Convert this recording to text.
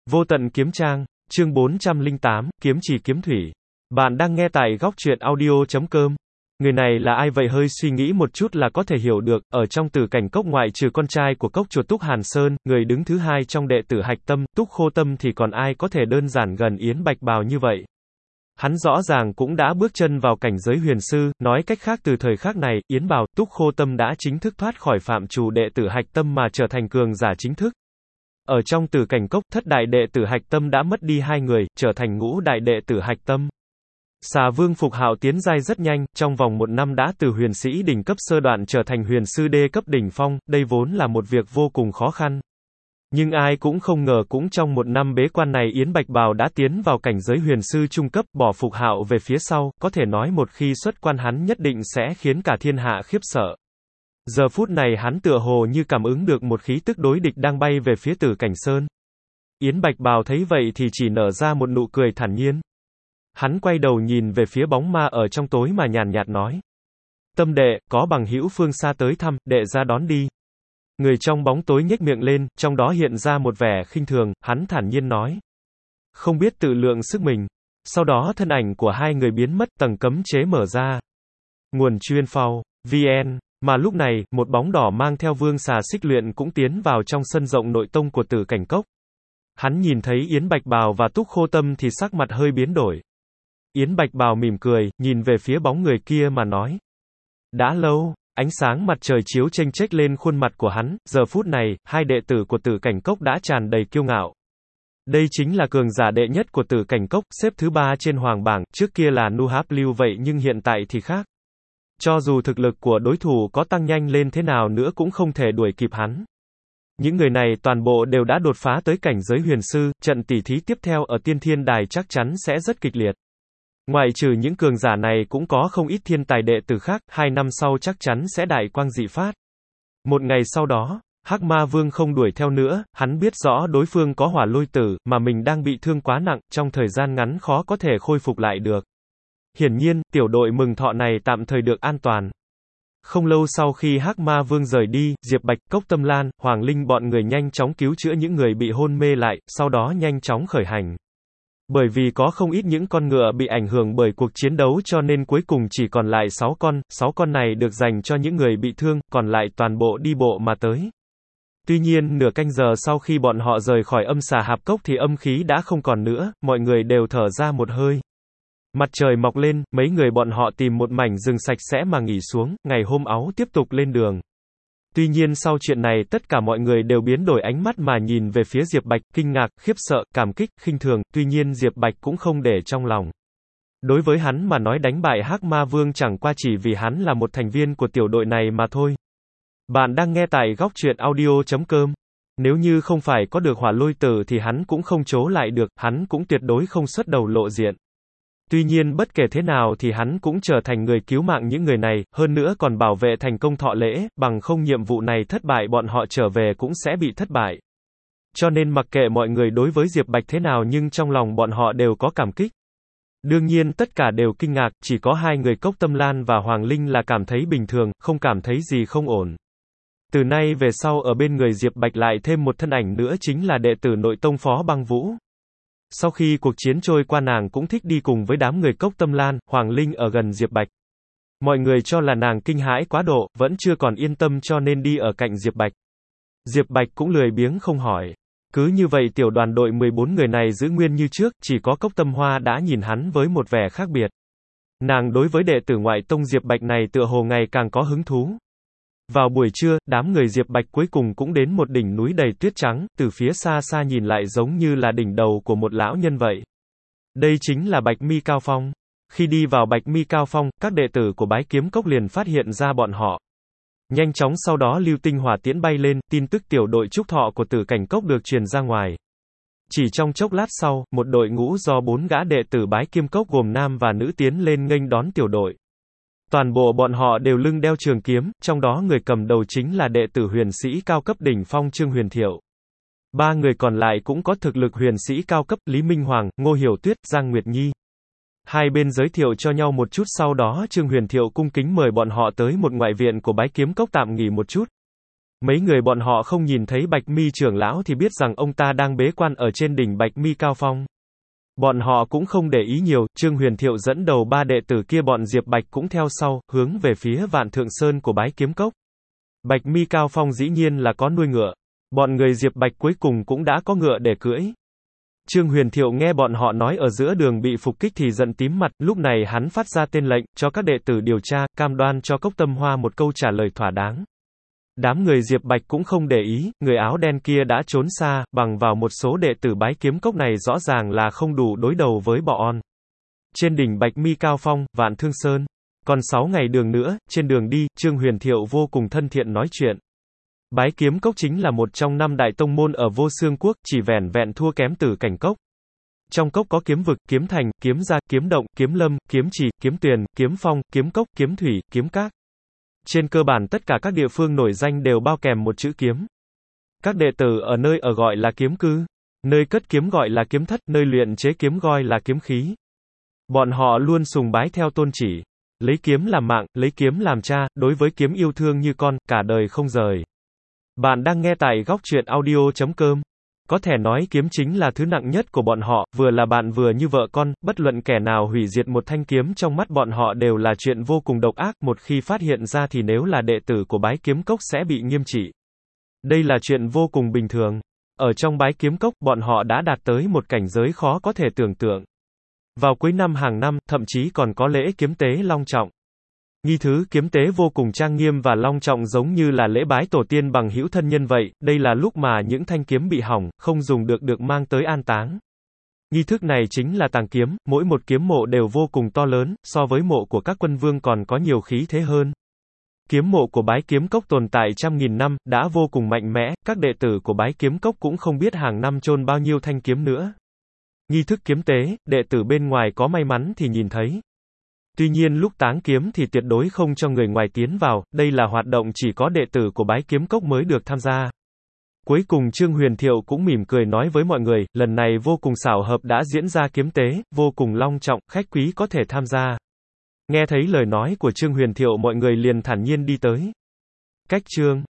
Vô tận kiếm trang, chương 408, kiếm chỉ kiếm thủy. Bạn đang nghe tại góc truyện audio.com. Người này là ai vậy? Hơi suy nghĩ một chút là có thể hiểu được, ở trong Tử Cảnh Cốc ngoại trừ con trai của cốc chuột Túc Hàn Sơn, người đứng thứ hai trong đệ tử Hạch Tâm, Túc Khô Tâm thì còn ai có thể đơn giản gần Yến Bạch Bào như vậy. Hắn rõ ràng cũng đã bước chân vào cảnh giới huyền sư, nói cách khác từ thời khắc này, Yến Bào, Túc Khô Tâm đã chính thức thoát khỏi phạm trù đệ tử Hạch Tâm mà trở thành cường giả chính thức. Ở trong Tử Cảnh Cốc, thất đại đệ tử Hạch Tâm đã mất đi 2 người, trở thành ngũ đại đệ tử Hạch Tâm. Xà Vương Phục Hạo tiến giai rất nhanh, trong vòng 1 năm đã từ huyền sĩ đỉnh cấp sơ đoạn trở thành huyền sư đê cấp đỉnh phong, đây vốn là một việc vô cùng khó khăn. Nhưng ai cũng không ngờ cũng trong 1 năm bế quan này Yến Bạch Bào đã tiến vào cảnh giới huyền sư trung cấp, bỏ Phục Hạo về phía sau, có thể nói một khi xuất quan hắn nhất định sẽ khiến cả thiên hạ khiếp sợ. Giờ phút này hắn tựa hồ như cảm ứng được một khí tức đối địch đang bay về phía Tử Cảnh Sơn. Yến Bạch Bào thấy vậy thì chỉ nở ra một nụ cười thản nhiên. Hắn quay đầu nhìn về phía bóng ma ở trong tối mà nhàn nhạt nói. Tâm đệ, có bằng hữu phương xa tới thăm, đệ ra đón đi. Người trong bóng tối nhếch miệng lên, trong đó hiện ra một vẻ khinh thường, hắn thản nhiên nói. Không biết tự lượng sức mình. Sau đó thân ảnh của hai người biến mất, tầng cấm chế mở ra. Nguồn chuyên phao, VN. Mà lúc này, một bóng đỏ mang theo Vương Xà Xích Luyện cũng tiến vào trong sân rộng nội tông của Tử Cảnh Cốc. Hắn nhìn thấy Yến Bạch Bào và Túc Khô Tâm thì sắc mặt hơi biến đổi. Yến Bạch Bào mỉm cười, nhìn về phía bóng người kia mà nói. Đã lâu, ánh sáng mặt trời chiếu chênh chếch lên khuôn mặt của hắn, giờ phút này, hai đệ tử của Tử Cảnh Cốc đã tràn đầy kiêu ngạo. Đây chính là cường giả đệ nhất của Tử Cảnh Cốc, xếp thứ 3 trên hoàng bảng, trước kia là Nu Háp Lưu vậy nhưng hiện tại thì khác. Cho dù thực lực của đối thủ có tăng nhanh lên thế nào nữa cũng không thể đuổi kịp hắn. Những người này toàn bộ đều đã đột phá tới cảnh giới huyền sư, trận tỷ thí tiếp theo ở Tiên Thiên Đài chắc chắn sẽ rất kịch liệt. Ngoại trừ những cường giả này cũng có không ít thiên tài đệ tử khác, 2 năm sau chắc chắn sẽ đại quang dị phát. Một ngày sau đó, Hắc Ma Vương không đuổi theo nữa, hắn biết rõ đối phương có hỏa lôi tử, mà mình đang bị thương quá nặng, trong thời gian ngắn khó có thể khôi phục lại được. Hiển nhiên, tiểu đội mừng thọ này tạm thời được an toàn. Không lâu sau khi Hắc Ma Vương rời đi, Diệp Bạch, Cốc Tâm Lan, Hoàng Linh bọn người nhanh chóng cứu chữa những người bị hôn mê lại, sau đó nhanh chóng khởi hành. Bởi vì có không ít những con ngựa bị ảnh hưởng bởi cuộc chiến đấu cho nên cuối cùng chỉ còn lại 6 con này được dành cho những người bị thương, còn lại toàn bộ đi bộ mà tới. Tuy nhiên, nửa canh giờ sau khi bọn họ rời khỏi Âm Xà Hạp Cốc thì âm khí đã không còn nữa, mọi người đều thở ra một hơi. Mặt trời mọc lên, mấy người bọn họ tìm một mảnh rừng sạch sẽ mà nghỉ xuống, ngày hôm áo tiếp tục lên đường. Tuy nhiên sau chuyện này tất cả mọi người đều biến đổi ánh mắt mà nhìn về phía Diệp Bạch, kinh ngạc, khiếp sợ, cảm kích, khinh thường, tuy nhiên Diệp Bạch cũng không để trong lòng. Đối với hắn mà nói đánh bại Hắc Ma Vương chẳng qua chỉ vì hắn là một thành viên của tiểu đội này mà thôi. Bạn đang nghe tại góc truyện audio.com. Nếu như không phải có được hỏa lôi tử thì hắn cũng không trố lại được, hắn cũng tuyệt đối không xuất đầu lộ diện. Tuy nhiên bất kể thế nào thì hắn cũng trở thành người cứu mạng những người này, hơn nữa còn bảo vệ thành công thọ lễ, bằng không nhiệm vụ này thất bại bọn họ trở về cũng sẽ bị thất bại. Cho nên mặc kệ mọi người đối với Diệp Bạch thế nào nhưng trong lòng bọn họ đều có cảm kích. Đương nhiên tất cả đều kinh ngạc, chỉ có 2 người Cốc Tâm Lan và Hoàng Linh là cảm thấy bình thường, không cảm thấy gì không ổn. Từ nay về sau ở bên người Diệp Bạch lại thêm một thân ảnh nữa chính là đệ tử nội tông Phó Băng Vũ. Sau khi cuộc chiến trôi qua nàng cũng thích đi cùng với đám người Cốc Tâm Lan, Hoàng Linh ở gần Diệp Bạch. Mọi người cho là nàng kinh hãi quá độ, vẫn chưa còn yên tâm cho nên đi ở cạnh Diệp Bạch. Diệp Bạch cũng lười biếng không hỏi. Cứ như vậy tiểu đoàn đội 14 người này giữ nguyên như trước, chỉ có Cốc Tâm Hoa đã nhìn hắn với một vẻ khác biệt. Nàng đối với đệ tử ngoại tông Diệp Bạch này tựa hồ ngày càng có hứng thú. Vào buổi trưa, đám người Diệp Bạch cuối cùng cũng đến một đỉnh núi đầy tuyết trắng, từ phía xa xa nhìn lại giống như là đỉnh đầu của một lão nhân vậy. Đây chính là Bạch Mi Cao Phong. Khi đi vào Bạch Mi Cao Phong, các đệ tử của Bái Kiếm Cốc liền phát hiện ra bọn họ. Nhanh chóng sau đó lưu tinh hỏa tiễn bay lên, tin tức tiểu đội trúc thọ của Tử Cảnh Cốc được truyền ra ngoài. Chỉ trong chốc lát sau, một đội ngũ do 4 gã đệ tử Bái Kiếm Cốc gồm nam và nữ tiến lên nghênh đón tiểu đội. Toàn bộ bọn họ đều lưng đeo trường kiếm, trong đó người cầm đầu chính là đệ tử huyền sĩ cao cấp đỉnh phong Trương Huyền Thiệu. 3 người còn lại cũng có thực lực huyền sĩ cao cấp, Lý Minh Hoàng, Ngô Hiểu Tuyết, Giang Nguyệt Nhi. Hai bên giới thiệu cho nhau một chút sau đó Trương Huyền Thiệu cung kính mời bọn họ tới một ngoại viện của Bái Kiếm Cốc tạm nghỉ một chút. Mấy người bọn họ không nhìn thấy Bạch Mi trưởng lão thì biết rằng ông ta đang bế quan ở trên đỉnh Bạch Mi cao phong. Bọn họ cũng không để ý nhiều, Trương Huyền Thiệu dẫn đầu 3 đệ tử kia, bọn Diệp Bạch cũng theo sau, hướng về phía Vạn Thượng Sơn của Bái Kiếm Cốc. Bạch Mi cao phong dĩ nhiên là có nuôi ngựa. Bọn người Diệp Bạch cuối cùng cũng đã có ngựa để cưỡi. Trương Huyền Thiệu nghe bọn họ nói ở giữa đường bị phục kích thì giận tím mặt, lúc này hắn phát ra tên lệnh, cho các đệ tử điều tra, cam đoan cho Cốc Tâm Hoa một câu trả lời thỏa đáng. Đám người Diệp Bạch cũng không để ý, người áo đen kia đã trốn xa, bằng vào một số đệ tử Bái Kiếm Cốc này rõ ràng là không đủ đối đầu với bọn. Trên đỉnh Bạch Mi cao phong, Vạn Thương Sơn. Còn 6 ngày đường nữa, trên đường đi, Trương Huyền Thiệu vô cùng thân thiện nói chuyện. Bái Kiếm Cốc chính là một trong 5 đại tông môn ở Vô Xương Quốc, chỉ vẻn vẹn thua kém Tử Cảnh Cốc. Trong cốc có kiếm vực, kiếm thành, kiếm gia, kiếm động, kiếm lâm, kiếm trì, kiếm tuyền, kiếm phong, kiếm cốc, kiếm thủy, kiếm các. Trên cơ bản tất cả các địa phương nổi danh đều bao kèm một chữ kiếm. Các đệ tử ở nơi ở gọi là kiếm cư, nơi cất kiếm gọi là kiếm thất, nơi luyện chế kiếm gọi là kiếm khí. Bọn họ luôn sùng bái theo tôn chỉ, lấy kiếm làm mạng, lấy kiếm làm cha, đối với kiếm yêu thương như con, cả đời không rời. Bạn đang nghe tại góc truyện audio.com. Có thể nói kiếm chính là thứ nặng nhất của bọn họ, vừa là bạn vừa như vợ con, bất luận kẻ nào hủy diệt một thanh kiếm trong mắt bọn họ đều là chuyện vô cùng độc ác, một khi phát hiện ra thì nếu là đệ tử của Bái Kiếm Cốc sẽ bị nghiêm trị. Đây là chuyện vô cùng bình thường. Ở trong Bái Kiếm Cốc, bọn họ đã đạt tới một cảnh giới khó có thể tưởng tượng. Vào cuối năm hàng năm, thậm chí còn có lễ kiếm tế long trọng. Nghi thứ kiếm tế vô cùng trang nghiêm và long trọng, giống như là lễ bái tổ tiên bằng hữu thân nhân vậy, đây là lúc mà những thanh kiếm bị hỏng, không dùng được mang tới an táng. Nghi thức này chính là tàng kiếm, mỗi một kiếm mộ đều vô cùng to lớn, so với mộ của các quân vương còn có nhiều khí thế hơn. Kiếm mộ của Bái Kiếm Cốc tồn tại trăm nghìn năm, đã vô cùng mạnh mẽ, các đệ tử của Bái Kiếm Cốc cũng không biết hàng năm chôn bao nhiêu thanh kiếm nữa. Nghi thức kiếm tế, đệ tử bên ngoài có may mắn thì nhìn thấy. Tuy nhiên lúc táng kiếm thì tuyệt đối không cho người ngoài tiến vào, đây là hoạt động chỉ có đệ tử của Bái Kiếm Cốc mới được tham gia. Cuối cùng Trương Huyền Thiệu cũng mỉm cười nói với mọi người, lần này vô cùng xảo hợp đã diễn ra kiếm tế, vô cùng long trọng, khách quý có thể tham gia. Nghe thấy lời nói của Trương Huyền Thiệu mọi người liền thản nhiên đi tới. Cách chương